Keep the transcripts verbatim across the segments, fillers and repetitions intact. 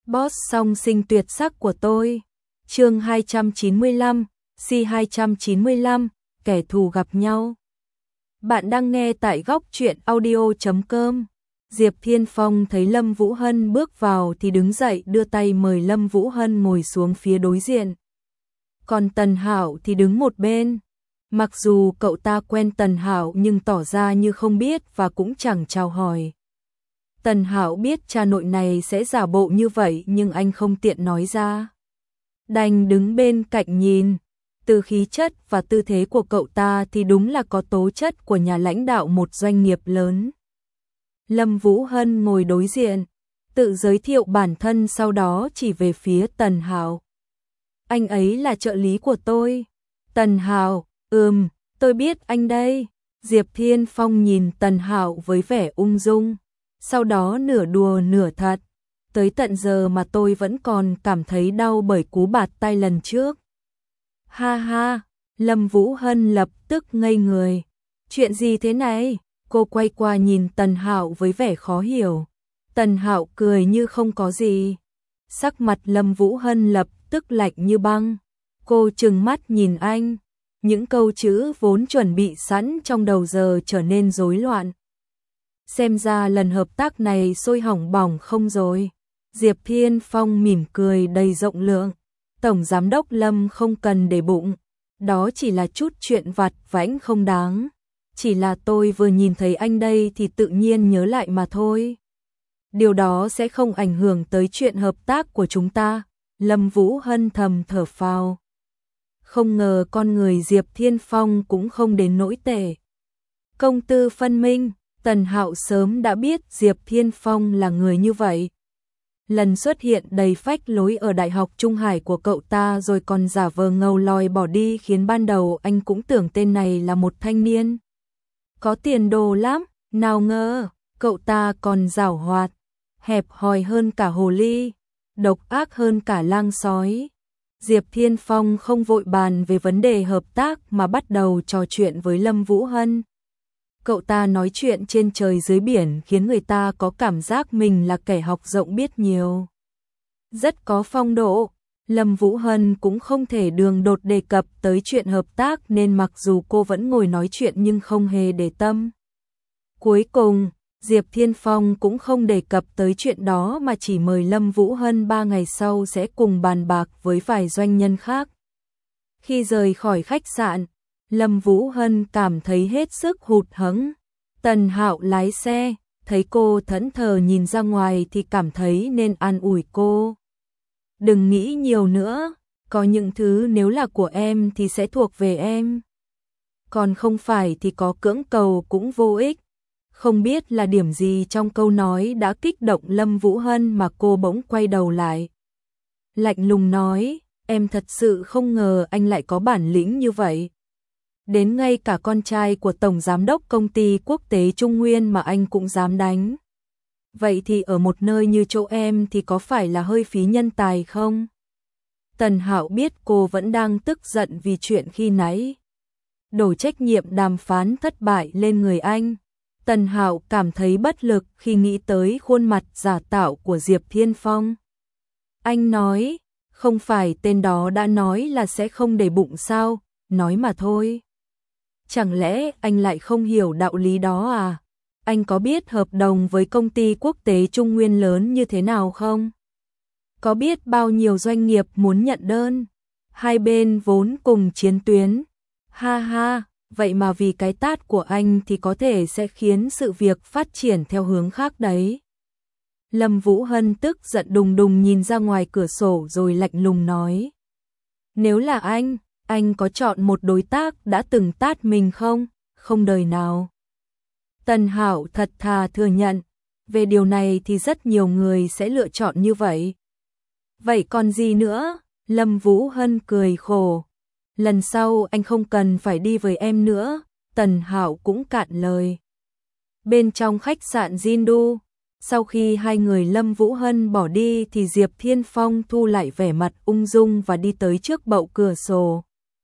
Boss song sinh tuyệt sắc của tôi. Chương hai trăm chín mươi lăm, C hai trăm chín mươi lăm, kẻ thù gặp nhau. Bạn đang nghe tại góc truyện audio chấm com. Diệp Thiên Phong thấy Lâm Vũ Hân bước vào thì đứng dậy đưa tay mời Lâm Vũ Hân ngồi xuống phía đối diện. Còn Tần Hạo thì đứng một bên. Mặc dù cậu ta quen Tần Hạo nhưng tỏ ra như không biết và cũng chẳng chào hỏi. Tần Hạo biết cha nội này sẽ giả bộ như vậy nhưng anh không tiện nói ra. Đành đứng bên cạnh nhìn. Từ khí chất và tư thế của cậu ta thì đúng là có tố chất của nhà lãnh đạo một doanh nghiệp lớn. Lâm Vũ Hân ngồi đối diện, tự giới thiệu bản thân sau đó chỉ về phía Tần Hạo. Anh ấy là trợ lý của tôi. Tần Hạo, ừm, tôi biết anh đây. Diệp Thiên Phong nhìn Tần Hạo với vẻ ung dung, sau đó nửa đùa nửa thật. Tới tận giờ mà tôi vẫn còn cảm thấy đau bởi cú bạt tay lần trước. Ha ha, Lâm Vũ Hân lập tức ngây người. Chuyện gì thế này? Cô quay qua nhìn Tần Hạo với vẻ khó hiểu. Tần Hạo cười như không có gì. Sắc mặt Lâm Vũ Hân lập tức lạnh như băng. Cô trừng mắt nhìn anh. Những câu chữ vốn chuẩn bị sẵn trong đầu giờ trở nên rối loạn. Xem ra lần hợp tác này sôi hỏng bỏng không rồi. Diệp Thiên Phong mỉm cười đầy rộng lượng. Tổng giám đốc Lâm không cần để bụng. Đó chỉ là chút chuyện vặt vãnh không đáng. Chỉ là tôi vừa nhìn thấy anh đây thì tự nhiên nhớ lại mà thôi. Điều đó sẽ không ảnh hưởng tới chuyện hợp tác của chúng ta. Lâm Vũ Hân thầm thở phào. Không ngờ con người Diệp Thiên Phong cũng không đến nỗi tệ. Công tư phân minh, Tần Hạo sớm đã biết Diệp Thiên Phong là người như vậy. Lần xuất hiện đầy phách lối ở Đại học Trung Hải của cậu ta rồi còn giả vờ ngầu lòi bỏ đi khiến ban đầu anh cũng tưởng tên này là một thanh niên có tiền đồ lắm, nào ngờ, cậu ta còn giảo hoạt, hẹp hòi hơn cả hồ ly, độc ác hơn cả lang sói. Diệp Thiên Phong không vội bàn về vấn đề hợp tác mà bắt đầu trò chuyện với Lâm Vũ Hân. Cậu ta nói chuyện trên trời dưới biển khiến người ta có cảm giác mình là kẻ học rộng biết nhiều. Rất có phong độ. Lâm Vũ Hân cũng không thể đường đột đề cập tới chuyện hợp tác nên mặc dù cô vẫn ngồi nói chuyện nhưng không hề để tâm. Cuối cùng, Diệp Thiên Phong cũng không đề cập tới chuyện đó mà chỉ mời Lâm Vũ Hân ba ngày sau sẽ cùng bàn bạc với vài doanh nhân khác. Khi rời khỏi khách sạn, Lâm Vũ Hân cảm thấy hết sức hụt hẫng. Tần Hạo lái xe, thấy cô thẫn thờ nhìn ra ngoài thì cảm thấy nên an ủi cô. Đừng nghĩ nhiều nữa, có những thứ nếu là của em thì sẽ thuộc về em. Còn không phải thì có cưỡng cầu cũng vô ích. Không biết là điểm gì trong câu nói đã kích động Lâm Vũ Hân mà cô bỗng quay đầu lại. Lạnh lùng nói, em thật sự không ngờ anh lại có bản lĩnh như vậy. Đến ngay cả con trai của Tổng Giám đốc Công ty Quốc tế Trung Nguyên mà anh cũng dám đánh. Vậy thì ở một nơi như chỗ em thì có phải là hơi phí nhân tài không? Tần Hạo biết cô vẫn đang tức giận vì chuyện khi nãy. Đổ trách nhiệm đàm phán thất bại lên người anh. Tần Hạo cảm thấy bất lực khi nghĩ tới khuôn mặt giả tạo của Diệp Thiên Phong. Anh nói, không phải tên đó đã nói là sẽ không để bụng sao, nói mà thôi. Chẳng lẽ anh lại không hiểu đạo lý đó à? Anh có biết hợp đồng với công ty quốc tế Trung Nguyên lớn như thế nào không? Có biết bao nhiêu doanh nghiệp muốn nhận đơn? Hai bên vốn cùng chiến tuyến. Ha ha, vậy mà vì cái tát của anh thì có thể sẽ khiến sự việc phát triển theo hướng khác đấy. Lâm Vũ Hân tức giận đùng đùng nhìn ra ngoài cửa sổ rồi lạnh lùng nói. Nếu là anh, anh có chọn một đối tác đã từng tát mình không? Không đời nào. Tần Hạo thật thà thừa nhận, về điều này thì rất nhiều người sẽ lựa chọn như vậy. Vậy còn gì nữa? Lâm Vũ Hân cười khổ. Lần sau anh không cần phải đi với em nữa, Tần Hạo cũng cạn lời. Bên trong khách sạn Jindu, sau khi hai người Lâm Vũ Hân bỏ đi thì Diệp Thiên Phong thu lại vẻ mặt ung dung và đi tới trước bậu cửa sổ.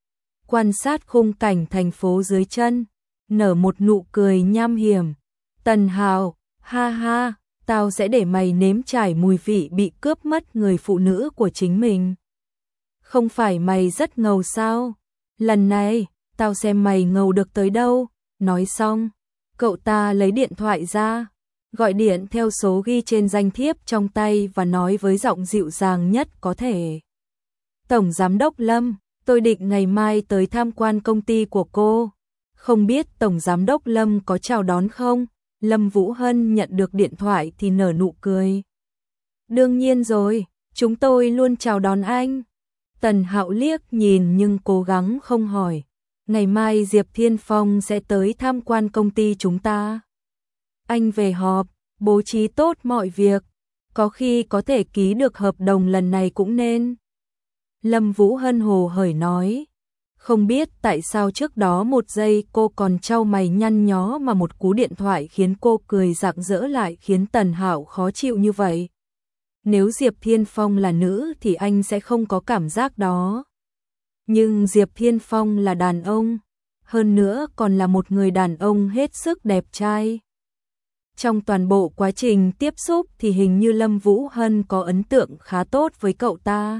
Quan sát khung cảnh thành phố dưới chân, nở một nụ cười nham hiểm. Tần Hạo, ha ha, tao sẽ để mày nếm trải mùi vị bị cướp mất người phụ nữ của chính mình. Không phải mày rất ngầu sao? Lần này, tao xem mày ngầu được tới đâu. Nói xong, cậu ta lấy điện thoại ra, gọi điện theo số ghi trên danh thiếp trong tay và nói với giọng dịu dàng nhất có thể. Tổng Giám đốc Lâm, tôi định ngày mai tới tham quan công ty của cô. Không biết Tổng Giám đốc Lâm có chào đón không? Lâm Vũ Hân nhận được điện thoại thì nở nụ cười. Đương nhiên rồi, chúng tôi luôn chào đón anh. Tần Hạo liếc nhìn nhưng cố gắng không hỏi. Ngày mai Diệp Thiên Phong sẽ tới tham quan công ty chúng ta. Anh về họp, bố trí tốt mọi việc. Có khi có thể ký được hợp đồng lần này cũng nên. Lâm Vũ Hân hồ hởi nói. Không biết tại sao trước đó một giây cô còn trao mày nhăn nhó mà một cú điện thoại khiến cô cười rạng rỡ lại khiến Tần Hạo khó chịu như vậy. Nếu Diệp Thiên Phong là nữ thì anh sẽ không có cảm giác đó. Nhưng Diệp Thiên Phong là đàn ông, hơn nữa còn là một người đàn ông hết sức đẹp trai. Trong toàn bộ quá trình tiếp xúc thì hình như Lâm Vũ Hân có ấn tượng khá tốt với cậu ta.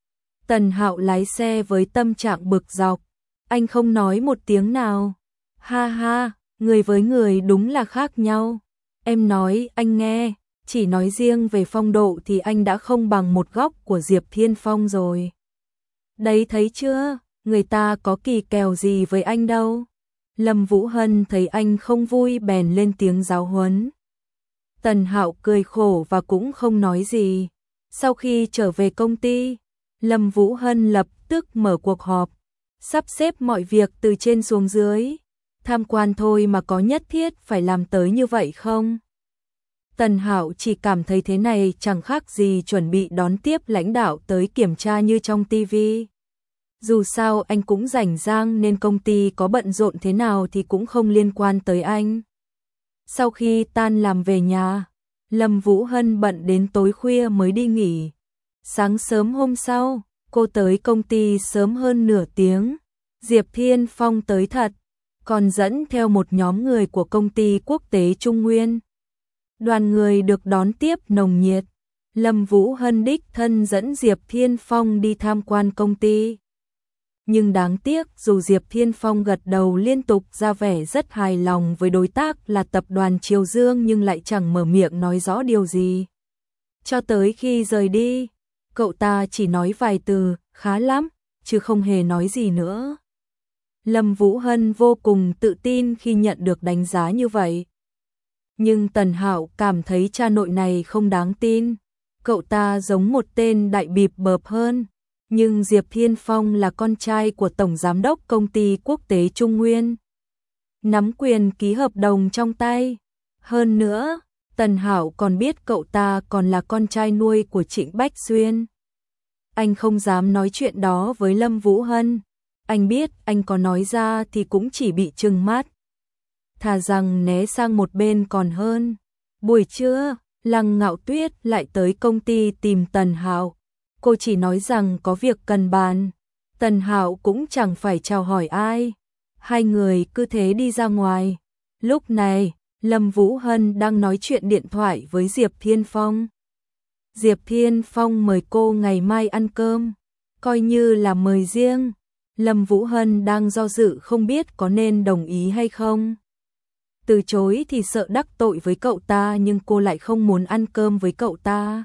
Tần Hạo lái xe với tâm trạng bực dọc, anh không nói một tiếng nào. Ha ha, người với người đúng là khác nhau. Em nói anh nghe, chỉ nói riêng về phong độ thì anh đã không bằng một góc của Diệp Thiên Phong rồi. Đấy thấy chưa, người ta có kỳ kèo gì với anh đâu. Lâm Vũ Hân thấy anh không vui bèn lên tiếng giáo huấn. Tần Hạo cười khổ và cũng không nói gì. Sau khi trở về công ty, Lâm Vũ Hân lập tức mở cuộc họp, sắp xếp mọi việc từ trên xuống dưới. Tham quan thôi mà có nhất thiết phải làm tới như vậy không? Tần Hạo chỉ cảm thấy thế này chẳng khác gì chuẩn bị đón tiếp lãnh đạo tới kiểm tra như trong ti vi. Dù sao anh cũng rảnh rang nên công ty có bận rộn thế nào thì cũng không liên quan tới anh. Sau khi tan làm về nhà, Lâm Vũ Hân bận đến tối khuya mới đi nghỉ. Sáng sớm hôm sau, cô tới công ty sớm hơn nửa tiếng. Diệp Thiên Phong tới thật, còn dẫn theo một nhóm người của công ty quốc tế Trung Nguyên. Đoàn người được đón tiếp nồng nhiệt. Lâm Vũ Hân đích thân dẫn Diệp Thiên Phong đi tham quan công ty. Nhưng đáng tiếc dù Diệp Thiên Phong gật đầu liên tục ra vẻ rất hài lòng với đối tác là tập đoàn Triều Dương nhưng lại chẳng mở miệng nói rõ điều gì. Cho tới khi rời đi, cậu ta chỉ nói vài từ, khá lắm, chứ không hề nói gì nữa. Lâm Vũ Hân vô cùng tự tin khi nhận được đánh giá như vậy. Nhưng Tần Hạo cảm thấy cha nội này không đáng tin. Cậu ta giống một tên đại bịp bợp hơn. Nhưng Diệp Thiên Phong là con trai của Tổng Giám đốc Công ty Quốc tế Trung Nguyên. Nắm quyền ký hợp đồng trong tay. Hơn nữa, Tần Hạo còn biết cậu ta còn là con trai nuôi của Trịnh Bách Xuyên. Anh không dám nói chuyện đó với Lâm Vũ Hân. Anh biết anh có nói ra thì cũng chỉ bị trừng mắt. Thà rằng né sang một bên còn hơn. Buổi trưa, Lăng Ngạo Tuyết lại tới công ty tìm Tần Hạo. Cô chỉ nói rằng có việc cần bàn. Tần Hạo cũng chẳng phải chào hỏi ai. Hai người cứ thế đi ra ngoài. Lúc này, Lâm Vũ Hân đang nói chuyện điện thoại với Diệp Thiên Phong. Diệp Thiên Phong mời cô ngày mai ăn cơm, coi như là mời riêng. Lâm Vũ Hân đang do dự không biết có nên đồng ý hay không. Từ chối thì sợ đắc tội với cậu ta nhưng cô lại không muốn ăn cơm với cậu ta.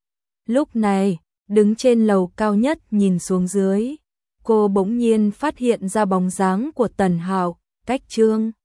Lúc này, đứng trên lầu cao nhất nhìn xuống dưới, cô bỗng nhiên phát hiện ra bóng dáng của Tần Hạo, cách Trương